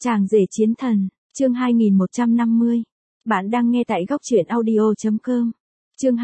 Chàng rể chiến thần, chương 2150. Bạn đang nghe tại góc truyện audio.com. Chương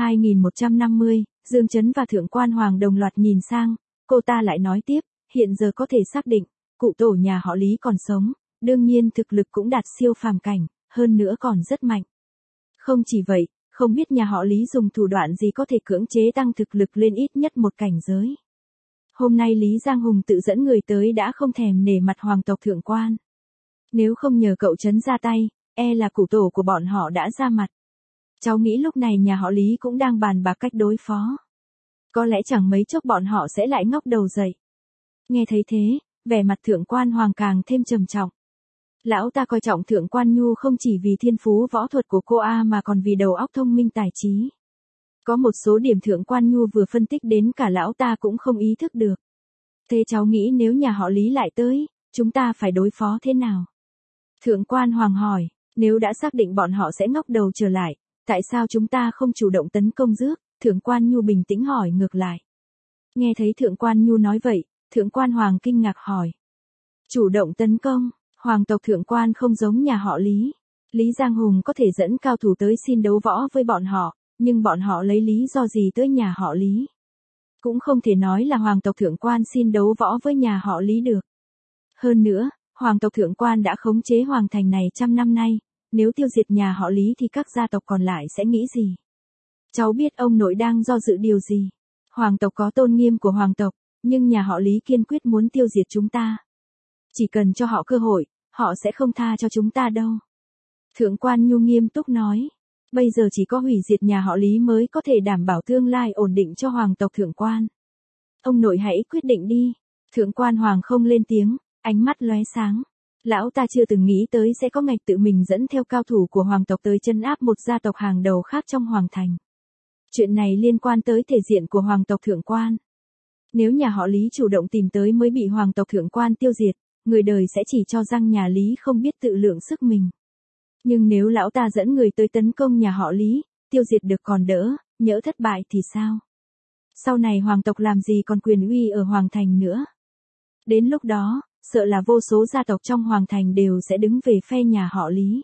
2150, Dương Chấn và Thượng quan Hoàng đồng loạt nhìn sang, cô ta lại nói tiếp, hiện giờ có thể xác định, cụ tổ nhà họ Lý còn sống, đương nhiên thực lực cũng đạt siêu phàm cảnh, hơn nữa còn rất mạnh. Không chỉ vậy, không biết nhà họ Lý dùng thủ đoạn gì có thể cưỡng chế tăng thực lực lên ít nhất một cảnh giới. Hôm nay Lý Giang Hùng tự dẫn người tới đã không thèm nể mặt hoàng tộc Thượng quan. Nếu không nhờ cậu Chấn ra tay, e là cụ tổ của bọn họ đã ra mặt. Cháu nghĩ lúc này nhà họ Lý cũng đang bàn bạc cách đối phó. Có lẽ chẳng mấy chốc bọn họ sẽ lại ngóc đầu dậy. Nghe thấy thế, vẻ mặt Thượng quan Hoàng càng thêm trầm trọng. Lão ta coi trọng Thượng quan Nhu không chỉ vì thiên phú võ thuật của cô mà còn vì đầu óc thông minh tài trí. Có một số điểm Thượng quan Nhu vừa phân tích đến cả lão ta cũng không ý thức được. Thế cháu nghĩ nếu nhà họ Lý lại tới, chúng ta phải đối phó thế nào? Thượng quan Hoàng hỏi, nếu đã xác định bọn họ sẽ ngóc đầu trở lại, tại sao chúng ta không chủ động tấn công rước? Thượng quan Nhu bình tĩnh hỏi ngược lại. Nghe thấy Thượng quan Nhu nói vậy, Thượng quan Hoàng kinh ngạc hỏi. Chủ động tấn công, hoàng tộc Thượng quan không giống nhà họ Lý. Lý Giang Hùng có thể dẫn cao thủ tới xin đấu võ với bọn họ, nhưng bọn họ lấy lý do gì tới nhà họ Lý? Cũng không thể nói là hoàng tộc Thượng quan xin đấu võ với nhà họ Lý được. Hơn nữa, hoàng tộc Thượng quan đã khống chế hoàng thành này trăm năm nay, nếu tiêu diệt nhà họ Lý thì các gia tộc còn lại sẽ nghĩ gì? Cháu biết ông nội đang do dự điều gì. Hoàng tộc có tôn nghiêm của hoàng tộc, nhưng nhà họ Lý kiên quyết muốn tiêu diệt chúng ta. Chỉ cần cho họ cơ hội, họ sẽ không tha cho chúng ta đâu. Thượng quan Nhu nghiêm túc nói, bây giờ chỉ có hủy diệt nhà họ Lý mới có thể đảm bảo tương lai ổn định cho hoàng tộc Thượng quan. Ông nội hãy quyết định đi. Thượng quan Hoàng không lên tiếng, ánh mắt lóe sáng. Lão ta chưa từng nghĩ tới sẽ có ngày tự mình dẫn theo cao thủ của hoàng tộc tới chân áp một gia tộc hàng đầu khác trong hoàng thành. Chuyện này liên quan tới thể diện của hoàng tộc Thượng quan. Nếu nhà họ Lý chủ động tìm tới mới bị hoàng tộc Thượng quan tiêu diệt, người đời sẽ chỉ cho rằng nhà Lý không biết tự lượng sức mình. Nhưng nếu lão ta dẫn người tới tấn công nhà họ Lý, tiêu diệt được còn đỡ, nhỡ thất bại thì sao? Sau này hoàng tộc làm gì còn quyền uy ở hoàng thành nữa? Đến lúc đó, sợ là vô số gia tộc trong hoàng thành đều sẽ đứng về phe nhà họ Lý.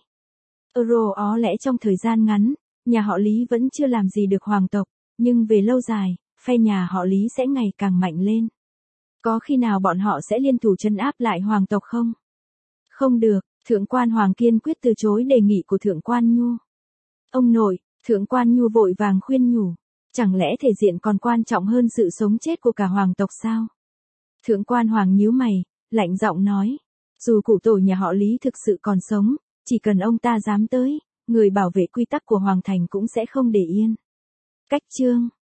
Ó lẽ trong thời gian ngắn, nhà họ Lý vẫn chưa làm gì được hoàng tộc, nhưng về lâu dài, phe nhà họ Lý sẽ ngày càng mạnh lên. Có khi nào bọn họ sẽ liên thủ trấn áp lại hoàng tộc không? Không được, Thượng quan Hoàng kiên quyết từ chối đề nghị của Thượng quan Nhu. Ông nội, Thượng quan Nhu vội vàng khuyên nhủ, chẳng lẽ thể diện còn quan trọng hơn sự sống chết của cả hoàng tộc sao? Thượng quan Hoàng nhíu mày, lạnh giọng nói, dù cụ tổ nhà họ Lý thực sự còn sống, chỉ cần ông ta dám tới, người bảo vệ quy tắc của hoàng thành cũng sẽ không để yên. Cách chương